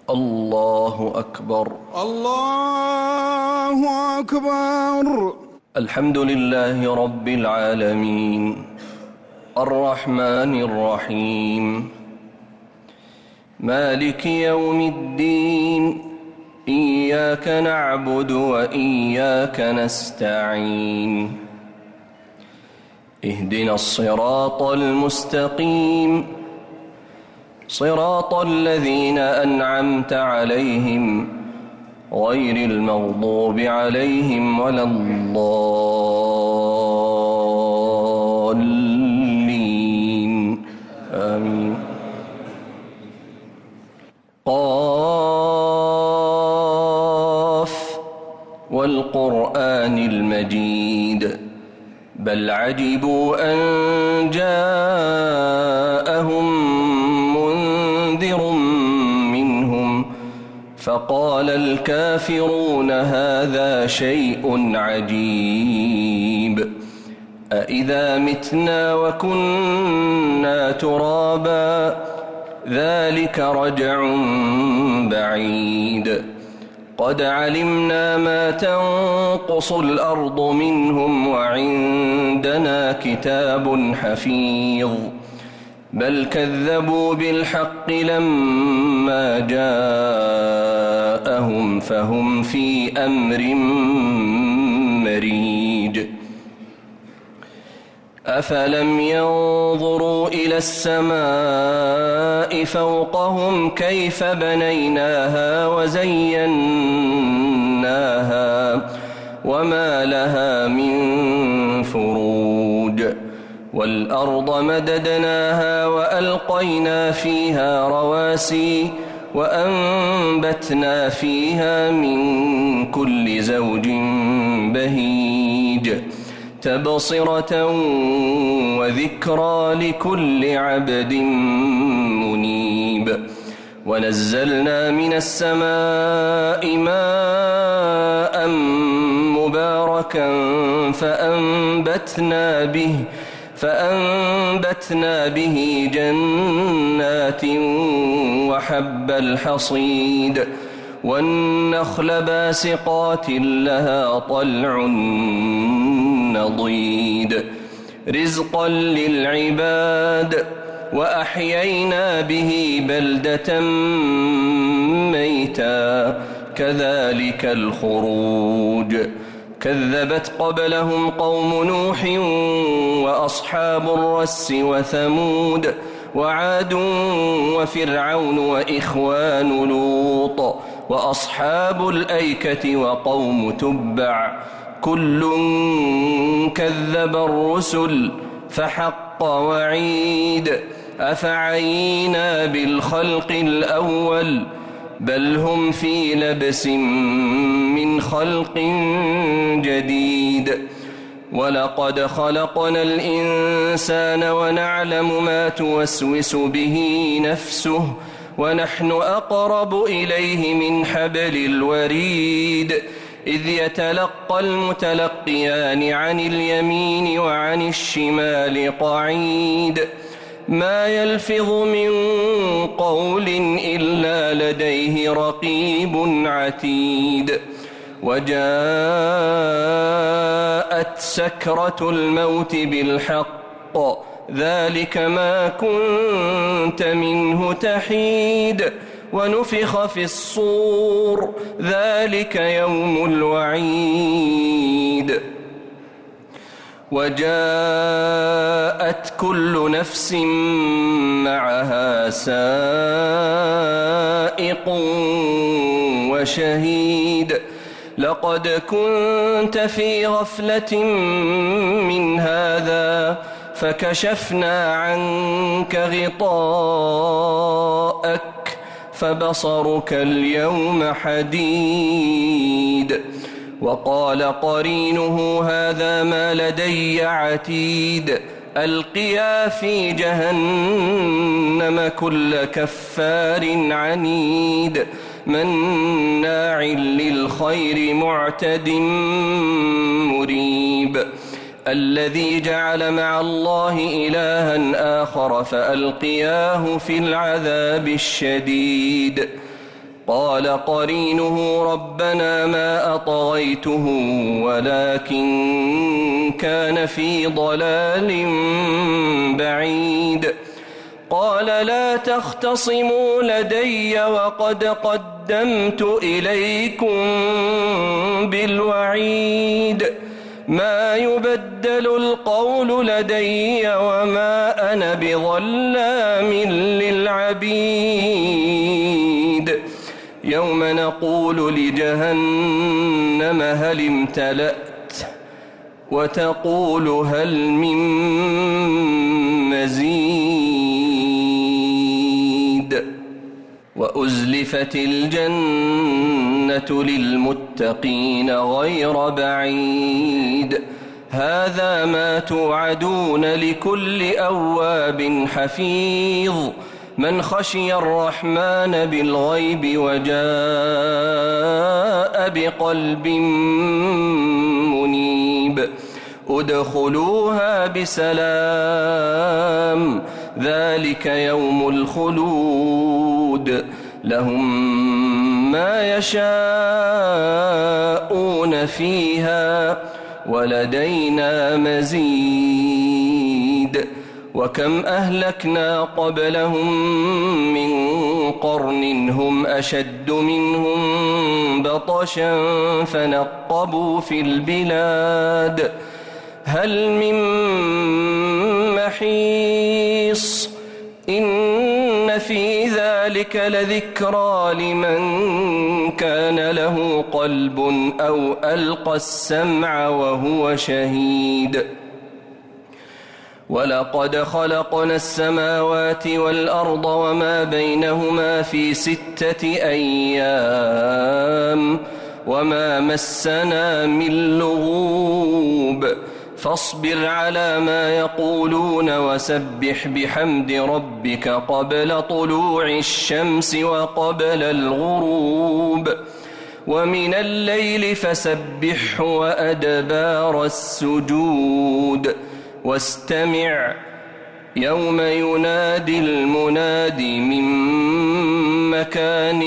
الله أكبر. الله أكبر. الحمد لله رب العالمين الرحمن الرحيم مالك يوم الدين إياك نعبد وإياك نستعين اهدنا الصراط المستقيم صراط الذين أنعمت عليهم غير المغضوب عليهم ولا الضالين آمين. قاف والقرآن المجيد بل عجبوا أن جاءهم منذر منهم فقال الكافرون هذا شيء عجيب أإذا متنا وكنا ترابا ذلك رجع بعيد قد علمنا ما تنقص الأرض منهم وعندنا كتاب حفيظ بل كذبوا بالحق لما جاءهم فهم في أمر مريج أفلم ينظروا إلى السماء فوقهم كيف بنيناها وزيناها وما لها من فروج والأرض مددناها وألقينا فيها رواسي وأنبتنا فيها من كل زوج بهيج تبصرة وذكرى لكل عبد منيب ونزلنا من السماء ماء مباركا فأنبتنا به جنات وحب الحصيد والنخل باسقات لها طلع نضيد رزقا للعباد وأحيينا به بلدة ميتا كذلك الخروج كذبت قبلهم قوم نوح وأصحاب الرس وثمود وعاد وفرعون وإخوان لوط وأصحاب الأيكة وقوم تبع كل كذب الرسل فحق وعيد أفعينا بالخلق الأول بل هم في لبس من خلق جديد ولقد خلقنا الإنسان ونعلم ما توسوس به نفسه ونحن أقرب إليه من حبل الوريد إذ يتلقى المتلقيان عن اليمين وعن الشمال قعيد ما يلفظ من قول إلا لديه رقيب عتيد وجاءت سكرة الموت بالحق ذلك ما كنت منه تحيد ونفخ في الصور ذلك يوم الوعيد وجاءت كل نفس معها سائق وشهيد لقد كنت في غفلة من هذا فكشفنا عنك غطاءك فبصرك اليوم حديد وقال قرينه هذا ما لدي عتيد ألقيا في جهنم كل كفار عنيد مناع للخير معتد مريب الذي جعل مع الله إلها آخر فألقياه في العذاب الشديد قال قرينه ربنا ما أطغيته ولكن كان في ضلال بعيد قال لا تختصموا لدي وقد قدمت إليكم بالوعيد ما يبدل القول لدي وما أنا بظلام للعبيد يوم نقول لجهنم هل امتلأت وتقول هل من مزيد وأزلفت الجنة للمتقين غير بعيد هذا ما توعدون لكل أواب حفيظ من خشي الرحمن بالغيب وجاء بقلب منيب ادخلوها بسلام ذلك يوم الخلود لهم ما يشاءون فيها ولدينا مزيد وكم أهلكنا قبلهم من قرن هم أشد منهم بطشا فنقبوا في البلاد هل من محيص إن في ذلك لذكرى لمن كان له قلب أو ألقى السمع وهو شهيد ولقد خلقنا السماوات والأرض وما بينهما في 6 أيام وما مسنا من لغوب فاصبر على ما يقولون وسبح بحمد ربك قبل طلوع الشمس وقبل الغروب ومن الليل فسبحه وأدبار السجود واستمع يوم ينادي المناد من مكان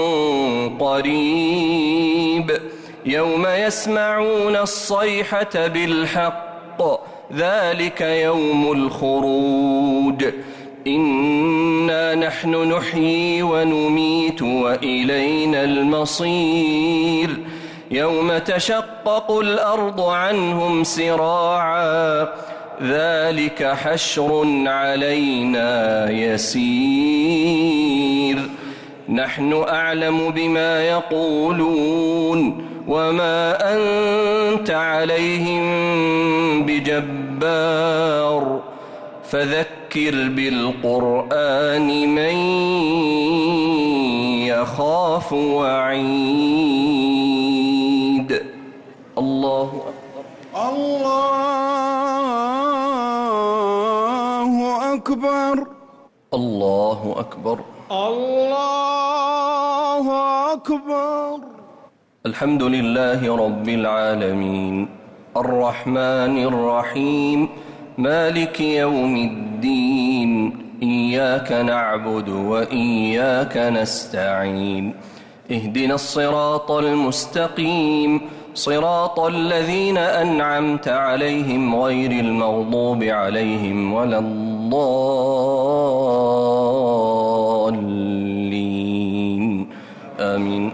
قريب يوم يسمعون الصيحة بالحق ذلك يوم الخروج إنا نحن نحيي ونميت وإلينا المصير يوم تشقق الأرض عنهم سراعا ذلك حشر علينا يسير نحن أعلم بما يقولون وما أنت عليهم بجبار فذكر بالقرآن من يخاف وعيد الله أكبر الله أكبر الله أكبر الله أكبر الحمد لله رب العالمين الرحمن الرحيم مالك يوم الدين إياك نعبد وإياك نستعين اهدنا الصراط المستقيم صراط الذين أنعمت عليهم غير المغضوب عليهم ولا الضالين آمين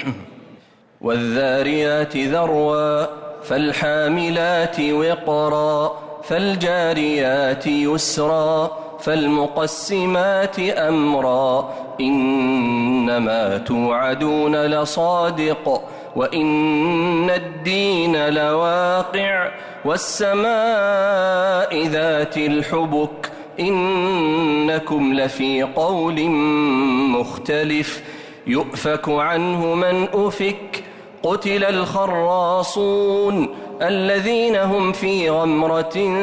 والذاريات ذروا فالحاملات وقرا فالجاريات يسرا فالمقسمات أمرا إنما توعدون لصادق وإن الدين لواقع والسماء ذات الحبك إنكم لفي قول مختلف يؤفك عنه من أفك قتل الخراصون الذين هم في غمرة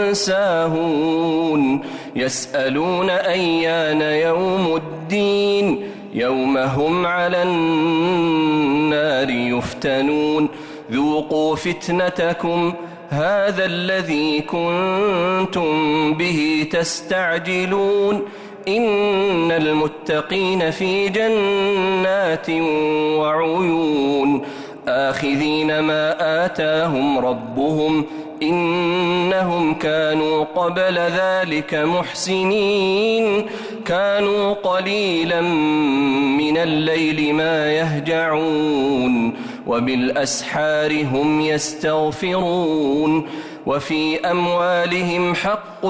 ساهون يسألون أيان يوم الدين يوم هم على النار يفتنون ذوقوا فتنتكم هذا الذي كنتم به تستعجلون إن المتقين في جنات وعيون آخذين ما آتاهم ربهم إنهم كانوا قبل ذلك محسنين كانوا قليلا من الليل ما يهجعون وبالأسحار هم يستغفرون وفي أموالهم حق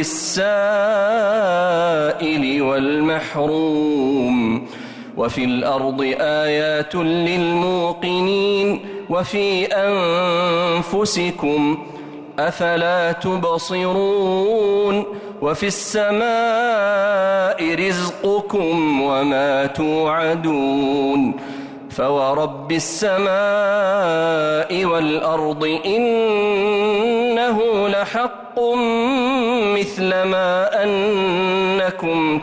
للسائل والمحروم وفي الأرض آيات للموقنين وفي أنفسكم أفلا تبصرون وفي السماء رزقكم وما توعدون فورب السماء والأرض إنه لحق مثل ما أنكم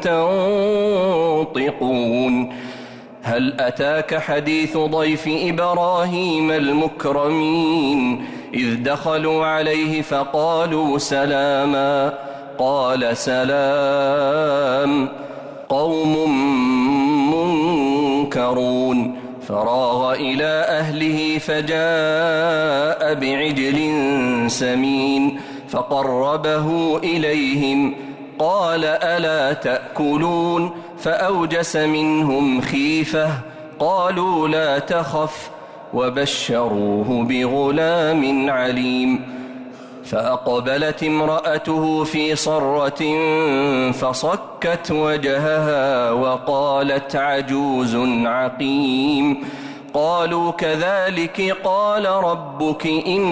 تنطقون هل أتاك حديث ضيف إبراهيم المكرمين إذ دخلوا عليه فقالوا سلاما قال سلام قوم منكرون فراغ إلى أهله فجاء بعجل سمين فقربه إليهم قال ألا تأكلون فأوجس منهم خيفة قالوا لا تخف وبشروه بغلام عليم فأقبلت امرأته في صرة فصكت وجهها وقالت عجوز عقيم قالوا كذلك قال ربك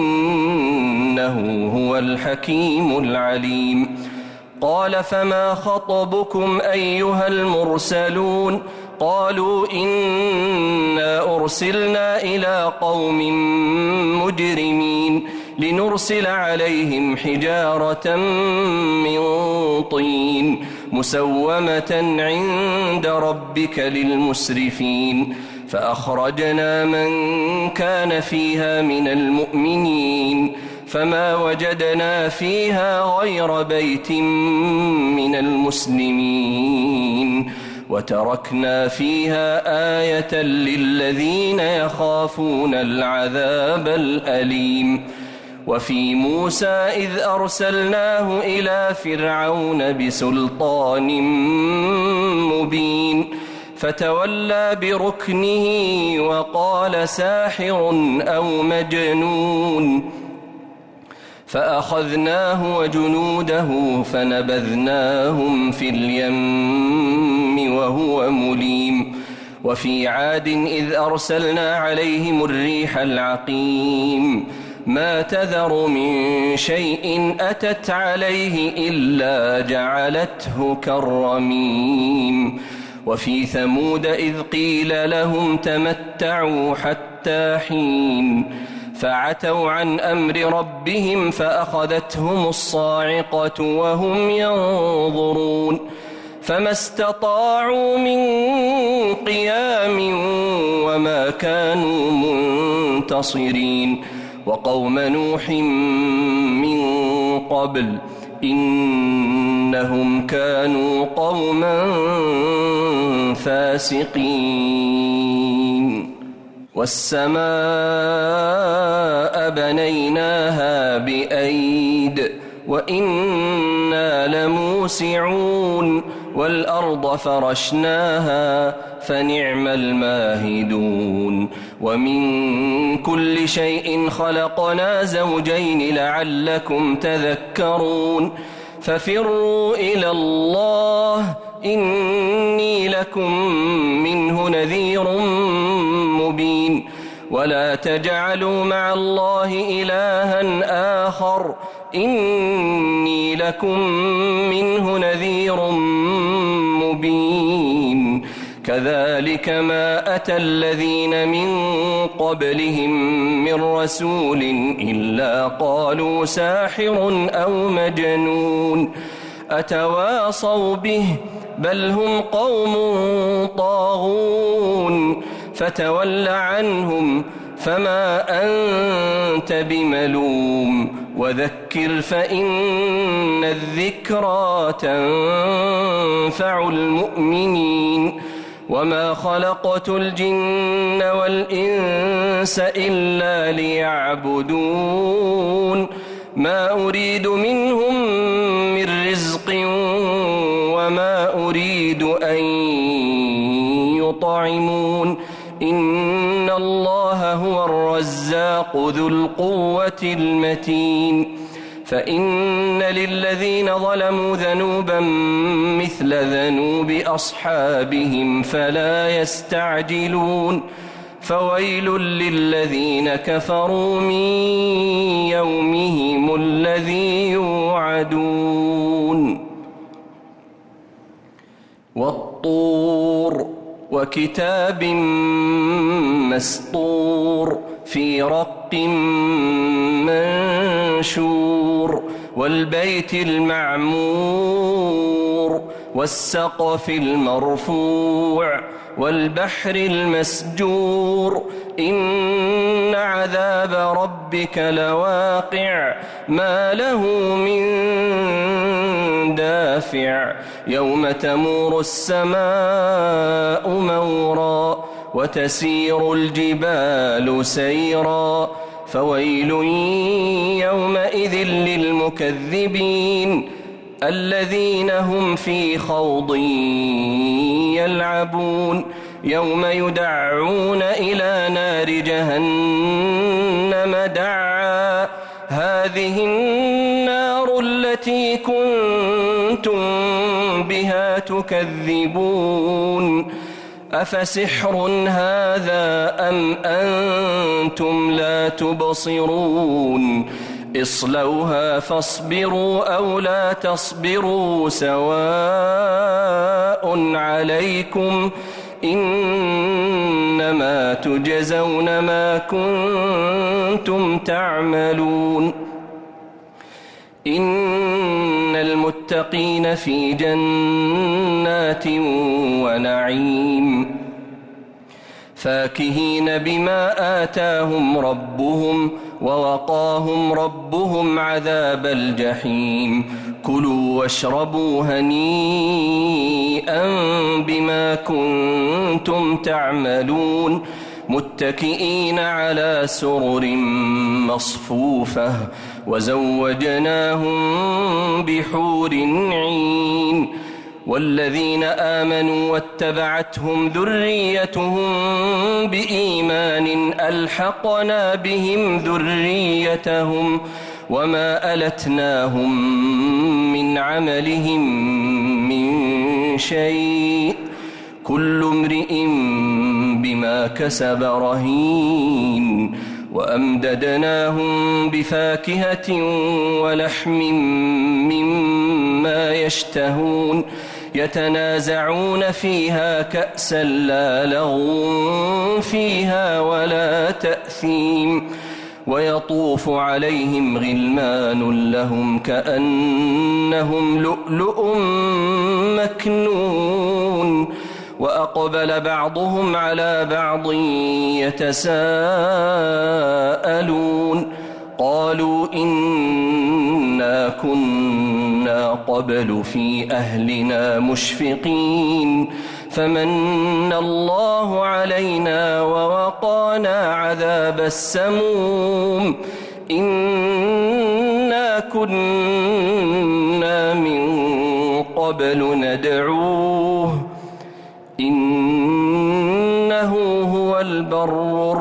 إنه هو الحكيم العليم قال فما خطبكم أيها المرسلون قالوا إنا أرسلنا إلى قوم مجرمين لنرسل عليهم حجارة من طين مسومة عند ربك للمسرفين فأخرجنا من كان فيها من المؤمنين فما وجدنا فيها غير بيت من المسلمين وتركنا فيها آية للذين يخافون العذاب الأليم وفي موسى إذ أرسلناه إلى فرعون بسلطان مبين فتولى بركنه وقال ساحر أو مجنون فأخذناه وجنوده فنبذناهم في اليم وهو مليم وفي عاد إذ أرسلنا عليهم الريح العقيم ما تذر من شيء أتت عليه إلا جعلته كالرميم وفي ثمود إذ قيل لهم تمتعوا حتى حين فعتوا عن أمر ربهم فأخذتهم الصاعقة وهم ينظرون فما استطاعوا من قيام وما كانوا منتصرين وقوم نوح من قبل إنهم كانوا قوما فاسقين والسماء بنيناها بأيد وإنا لموسعون والأرض فرشناها فنعم الماهدون ومن كل شيء خلقنا زوجين لعلكم تذكرون ففروا إلى الله إني لكم منه نذير مبين ولا تجعلوا مع الله إلها آخر إني لكم منه نذير مبين كذلك ما أتى الذين من قبلهم من رسول إلا قالوا ساحر أو مجنون أتواصوا به بل هم قوم طاغون فتول عنهم فما أنت بملوم وذكر فإن الذكرى تنفع المؤمنين وما خلقت الجن والإنس إلا ليعبدون ما أريد منهم من رزق وما أريد أن يطعمون إن الله هو الرزاق ذو القوة المتين فإن للذين ظلموا ذنوبا مثل ذنوب أصحابهم فلا يستعجلون فويل للذين كفروا من يومهم الذي يوعدون والطور وكتاب مسطور في رق منشور والبيت المعمور والسقف المرفوع والبحر المسجور إن عذاب ربك لواقع ما له من دافع يوم تمور السماء مورا وتسير الجبال سيرا فويل يومئذ للمكذبين الذين هم في خوض يلعبون يوم يدعون إلى نار جهنم دعا هذه النار التي كنتم بها تكذبون أفسحر هذا أم أنتم لا تبصرون اصلوها فاصبروا أو لا تصبروا سواء عليكم إنما تجزون ما كنتم تعملون إن المتقين في جنات ونعيم فاكهين بما آتاهم ربهم ووقاهم ربهم عذاب الجحيم كلوا واشربوا هنيئا بما كنتم تعملون متكئين على سرر مصفوفة وزوجناهم بحور عين والذين آمنوا واتبعتهم ذريتهم بإيمان ألحقنا بهم ذريتهم وما ألتناهم من عملهم من شيء كل امرئ بما كسب رهين وأمددناهم بفاكهة ولحم مما يشتهون يتنازعون فيها كأسا لا لغو فيها ولا تأثيم ويطوف عليهم غلمان لهم كأنهم لؤلؤ مكنون وأقبل بعضهم على بعض يتساءلون قالوا إنا كنا قبل في أهلنا مشفقين فمن الله علينا ووقانا عذاب السموم إنا كنا من قبل ندعوه إنه هو البر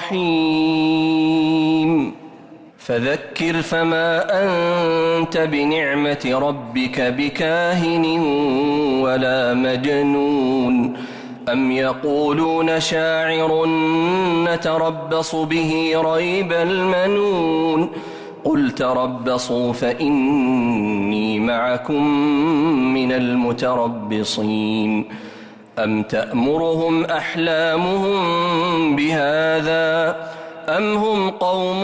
الرحيم فذكر فما أنت بنعمة ربك بكاهن ولا مجنون أم يقولون شاعر نتربص به ريب المنون قل تربصوا فإني معكم من المتربصين أم تأمرهم أحلامهم بهذا أم هم قوم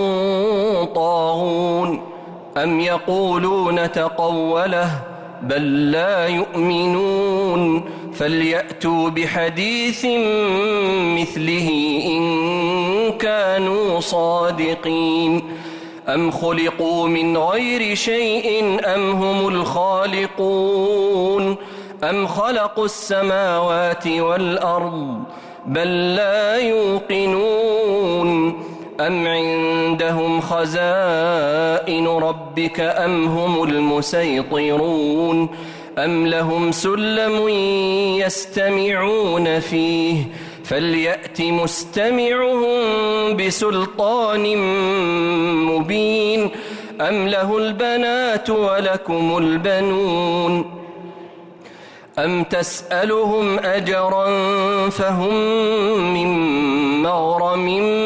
طاغون أم يقولون تقوله بل لا يؤمنون فليأتوا بحديث مثله إن كانوا صادقين أم خلقوا من غير شيء أم هم الخالقون أم خلقوا السماوات والأرض بل لا يوقنون أم عندهم خزائن ربك أم هم المسيطرون أم لهم سلم يستمعون فيه فليأت مستمعهم بسلطان مبين أم له البنات ولكم البنون أم تسألهم أجرا فهم من مغرم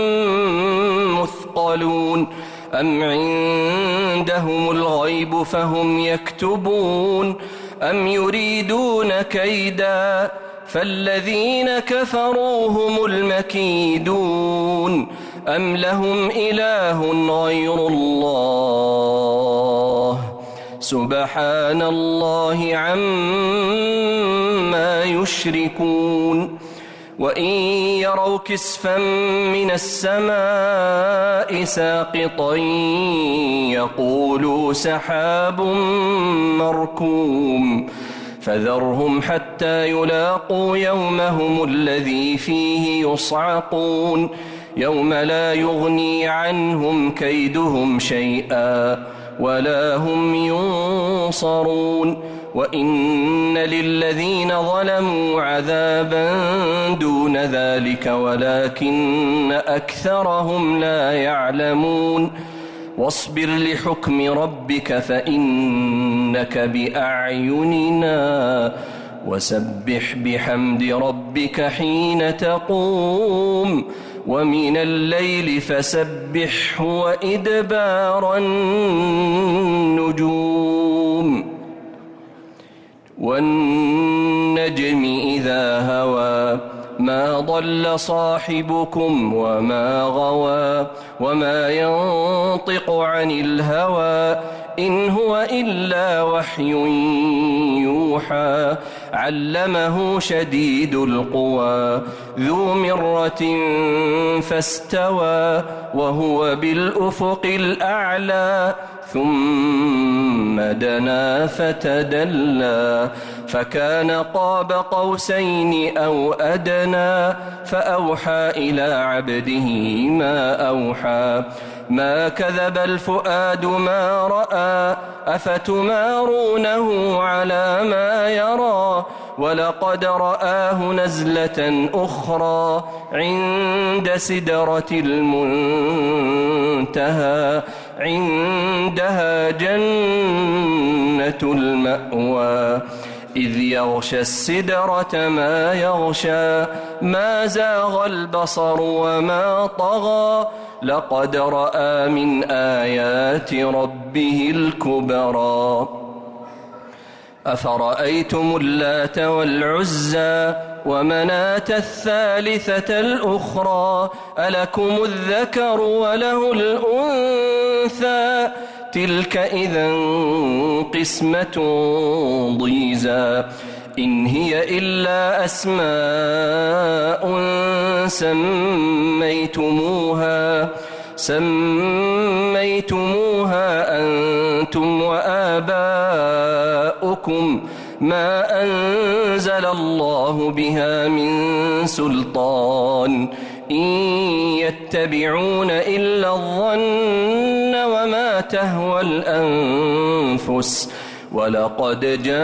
مثقلون أم عندهم الغيب فهم يكتبون أم يريدون كيدا فالذين كفروا هم المكيدون أم لهم إله غير الله سبحان الله عما يشركون وإن يروا كسفا من السماء ساقطا يقولوا سحاب مركوم فذرهم حتى يلاقوا يومهم الذي فيه يصعقون يوم لا يغني عنهم كيدهم شيئا ولا هم ينصرون وإن للذين ظلموا عذابا دون ذلك ولكن أكثرهم لا يعلمون واصبر لحكم ربك فإنك بأعيننا وسبح بحمد ربك حين تقوم ومن الليل فسبحه وإدبار النجوم والنجم إذا هوى ما ضل صاحبكم وما غوى وما ينطق عن الهوى إن هو إلا وحي يوحى علمه شديد القوى ذو مرة فاستوى وهو بالأفق الأعلى ثم دنا فتدلى فكان قاب قوسين أو أدنى فأوحى إلى عبده ما أوحى ما كذب الفؤاد ما رأى أفتمارونه على ما يرى ولقد رآه نزلة أخرى عند سدرة المنتهى عندها جنة المأوى إذ يغشى السدرة ما يغشى ما زاغ البصر وما طغى لقد رأى من آيات ربه الكبرى أفرأيتم اللات والعزى ومناة الثالثة الأخرى ألكم الذكر وله الأنثى تلك إذا قسمة ضيزى إن هي إلا أسماء سميتموها أنتم وآباؤكم ما أنزل الله بها من سلطان إن يتبعون إلا الظن وما تهوى الأنفس ولقد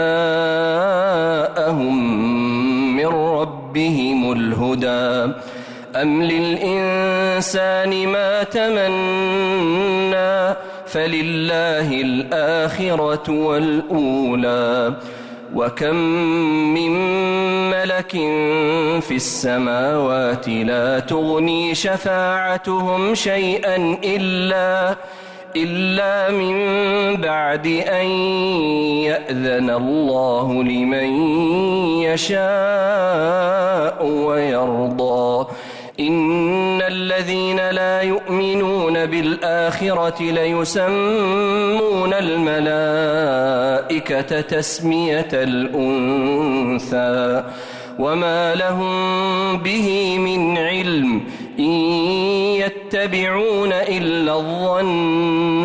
جاءهم من ربهم الهدى أم للإنسان ما تمنى فلله الآخرة والأولى وكم من ملك في السماوات لا تغني شفاعتهم شيئا إلا من بعد أن يأذن الله لمن يشاء ويرضى إن الذين لا يؤمنون بالآخرة ليسمون الملائكة تسمية الأنثى وما لهم به من علم إن يتبعون إلا الظن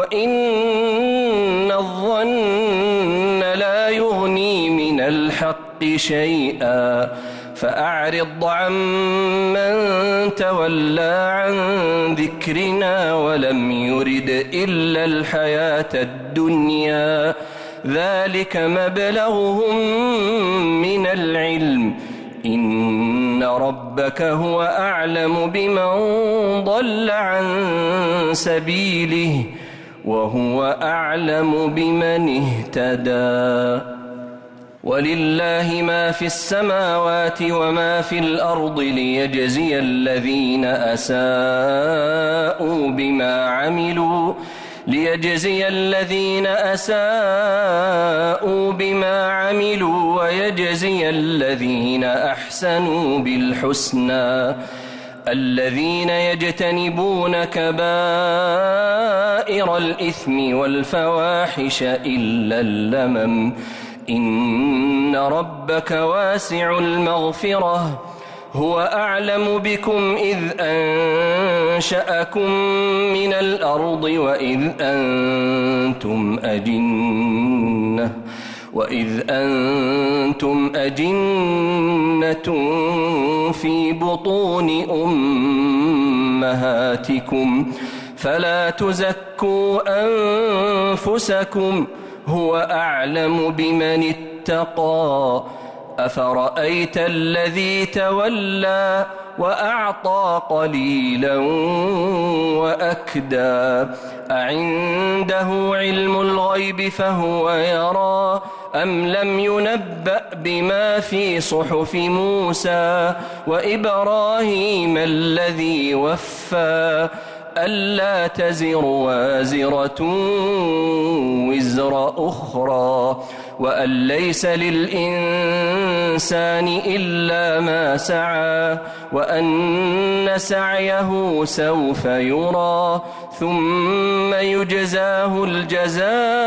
وإن الظن لا يغني من الحق شيئا فأعرض عمن تولى عن ذكرنا ولم يرد إلا الحياة الدنيا ذلك مبلغهم من العلم إن ربك هو أعلم بمن ضل عن سبيله وهو أعلم بمن اهتدى ولله ما في السماوات وما في الأرض ليجزي الذين أساءوا بما عملوا ويجزي الذين أحسنوا بالحسنى الذين يجتنبون كبائر الإثم والفواحش إلا اللمم إن ربك واسع المغفرة هو أعلم بكم إذ أنشأكم من الأرض وإذ أنتم أجنة في بطون أمهاتكم فلا تزكوا أنفسكم هو أعلم بمن اتقى أفرأيت الذي تولى وأعطى قليلا وأكدى أعنده علم الغيب فهو يرى أم لم ينبأ بما في صحف موسى وإبراهيم الذي وفى ألا تزر وازرة وزر أخرى وأن ليس للإنسان إلا ما سعى وأن سعيه سوف يرى ثم يجزاه الجزاء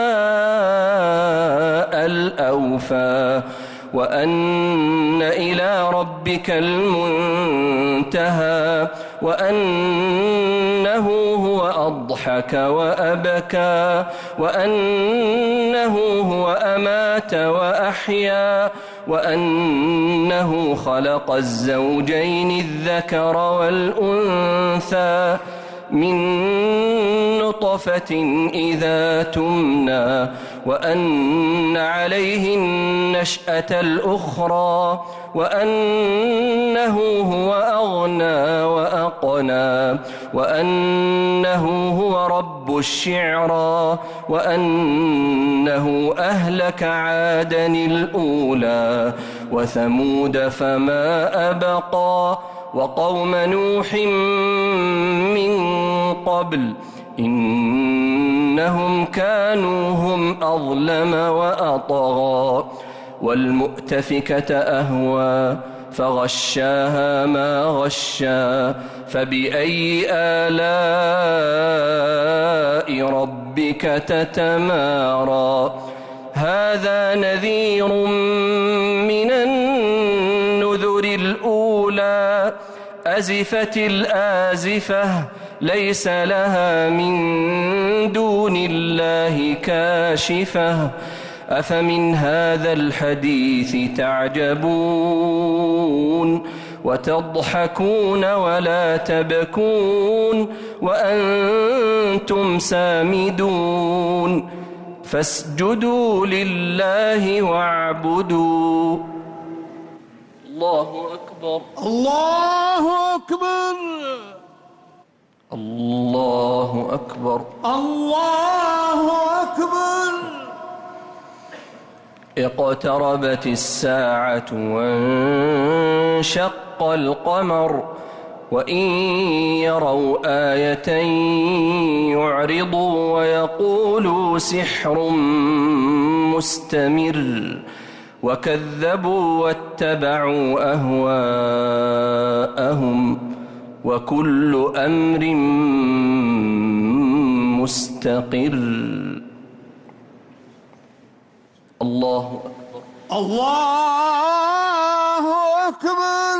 الأوفى وأن إلى ربك المنتهى وأنه هو أضحك وأبكى وأنه هو أمات وأحيا وأنه خلق الزوجين الذكر والأنثى من نطفة إذا تمنى وأن عليه النشأة الأخرى وأنه هو أغنى وأقنى وأنه هو رب الشعرى وأنه أهلك عادا الأولى وثمود فما أبقى وقوم نوح من قبل إنهم كانوا هم أظلم وأطغى والمؤتفكة أهوى فغشاها ما غشى فبأي آلاء ربك تتمارى هذا نذير من النذر الأولى أزفت الآزفة ليس لها من دون الله كاشفة أفمن هذا الحديث تعجبون وتضحكون ولا تبكون وأنتم سامدون فاسجدوا لله واعبدوا الله أكبر الله أكبر الله أكبر الله أكبر اقتربت الساعة وانشق القمر وإن يروا آية يعرضوا ويقولوا سحر مستمر وكذبوا واتبعوا أهواءهم وكل أمر مستقر الله أكبر الله أكبر